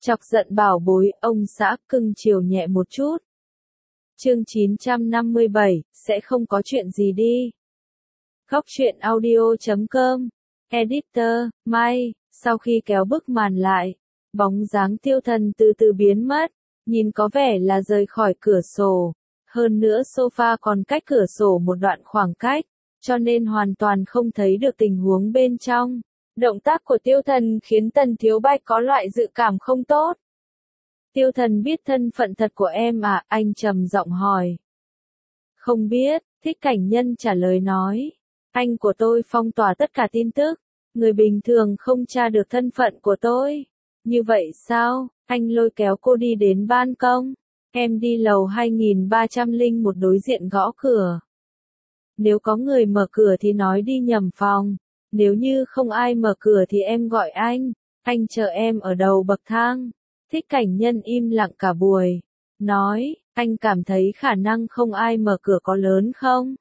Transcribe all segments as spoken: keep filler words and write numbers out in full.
Chọc giận bảo bối, ông xã cưng chiều nhẹ một chút. Chương chín trăm năm mươi bảy, sẽ không có chuyện gì đi. Góc truyện audio chấm com, Editor, Mai, sau khi kéo bức màn lại, bóng dáng Tiêu Thần từ từ biến mất, nhìn có vẻ là rời khỏi cửa sổ. Hơn nữa sofa còn cách cửa sổ một đoạn khoảng cách, cho nên hoàn toàn không thấy được tình huống bên trong. Động tác của Tiêu Thần khiến Tần Thiếu Bạch có loại dự cảm không tốt. Tiêu Thần biết thân phận thật của em à, anh trầm giọng hỏi. Không biết, Thích Cảnh Nhân trả lời nói. Anh của tôi phong tỏa tất cả tin tức, người bình thường không tra được thân phận của tôi. Như vậy sao, anh lôi kéo cô đi đến ban công. Em đi lầu hai nghìn ba trăm lẻ một đối diện gõ cửa. Nếu có người mở cửa thì nói đi nhầm phòng. Nếu như không ai mở cửa thì em gọi anh. Anh chờ em ở đầu bậc thang. Thích Cảnh Nhân im lặng cả buổi. Nói, anh cảm thấy khả năng không ai mở cửa có lớn không?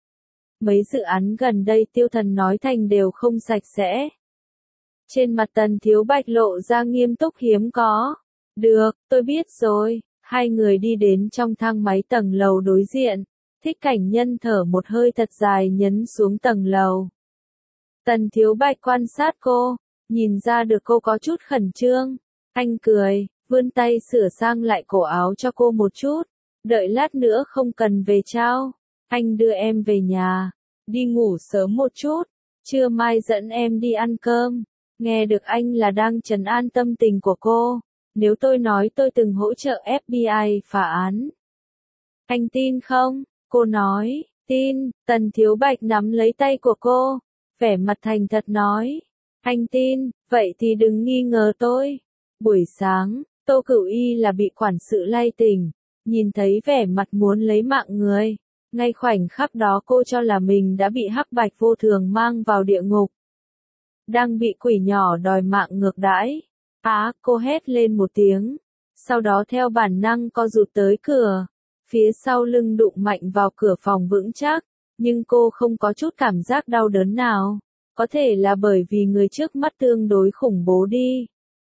Mấy dự án gần đây Tiêu Thần nói thành đều không sạch sẽ. Trên mặt Tần Thiếu Bạch lộ ra nghiêm túc hiếm có. Được, tôi biết rồi. Hai người đi đến trong thang máy tầng lầu đối diện. Thích Cảnh Nhân thở một hơi thật dài nhấn xuống tầng lầu. Tần Thiếu Bạch quan sát cô, nhìn ra được cô có chút khẩn trương. Anh cười, vươn tay sửa sang lại cổ áo cho cô một chút. Đợi lát nữa không cần về trao. Anh đưa em về nhà. Đi ngủ sớm một chút. Trưa mai dẫn em đi ăn cơm. Nghe được anh là đang trấn an tâm tình của cô. Nếu tôi nói tôi từng hỗ trợ ép bê i phá án. Anh tin không? Cô nói, tin. Tần Thiếu Bạch nắm lấy tay của cô. Vẻ mặt thành thật nói. Anh tin, vậy thì đừng nghi ngờ tôi. Buổi sáng, Tô Cửu Y là bị quản sự lay tỉnh. Nhìn thấy vẻ mặt muốn lấy mạng người. Ngay khoảnh khắc đó cô cho là mình đã bị hắc bạch vô thường mang vào địa ngục. Đang bị quỷ nhỏ đòi mạng ngược đãi. Á, cô hét lên một tiếng. Sau đó theo bản năng co rụt tới cửa. Phía sau lưng đụng mạnh vào cửa phòng vững chắc. Nhưng cô không có chút cảm giác đau đớn nào. Có thể là bởi vì người trước mắt tương đối khủng bố đi.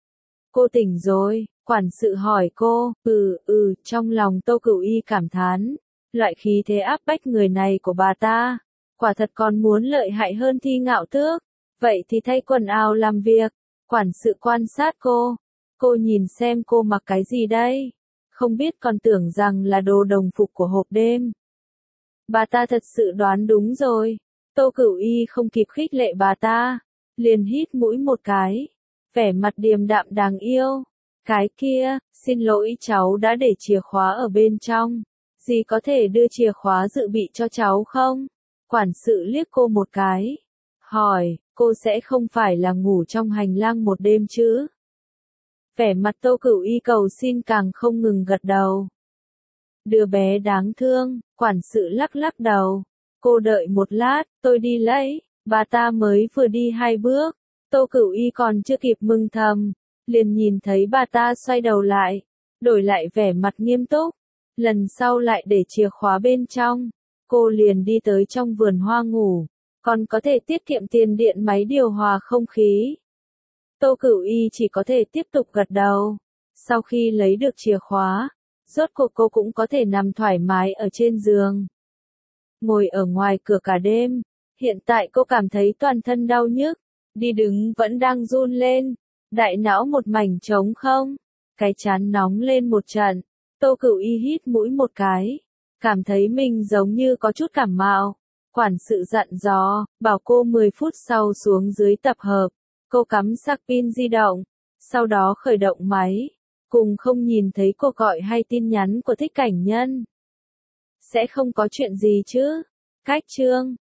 Cô tỉnh rồi, quản sự hỏi cô. Ừ, ừ, trong lòng Tô Cửu Y cảm thán. Loại khí thế áp bách người này của bà ta. Quả thật còn muốn lợi hại hơn Thi Ngạo Tước. Vậy thì thay quần áo làm việc. Quản sự quan sát cô. Cô nhìn xem cô mặc cái gì đây. Không biết còn tưởng rằng là đồ đồng phục của hộp đêm. Bà ta thật sự đoán đúng rồi. Tô Cửu Y không kịp khích lệ bà ta. Liền hít mũi một cái. Vẻ mặt điềm đạm đáng yêu. Cái kia, xin lỗi cháu đã để chìa khóa ở bên trong. Dì có thể đưa chìa khóa dự bị cho cháu không? Quản sự liếc cô một cái. Hỏi, cô sẽ không phải là ngủ trong hành lang một đêm chứ? Vẻ mặt Tô Cửu Y cầu xin càng không ngừng gật đầu. Đứa bé đáng thương, quản sự lắc lắc đầu. Cô đợi một lát, tôi đi lấy. Bà ta mới vừa đi hai bước. Tô Cửu Y còn chưa kịp mừng thầm. Liền nhìn thấy bà ta xoay đầu lại. Đổi lại vẻ mặt nghiêm túc. Lần sau lại để chìa khóa bên trong. Cô liền đi tới trong vườn hoa ngủ. Còn có thể tiết kiệm tiền điện máy điều hòa không khí. Tô Cửu Y chỉ có thể tiếp tục gật đầu. Sau khi lấy được chìa khóa, rốt cuộc cô cũng có thể nằm thoải mái ở trên giường. Ngồi ở ngoài cửa cả đêm, hiện tại cô cảm thấy toàn thân đau nhức, đi đứng vẫn đang run lên, đại não một mảnh trống không, cái trán nóng lên một trận. Tô Cửu Y hít mũi một cái, cảm thấy mình giống như có chút cảm mạo. Quản sự dặn dò, bảo cô mười phút sau xuống dưới tập hợp. Cô cắm sạc pin di động, sau đó khởi động máy, cùng không nhìn thấy cuộc gọi hay tin nhắn của Thích Cảnh Nhân. Sẽ không có chuyện gì chứ? Cách chương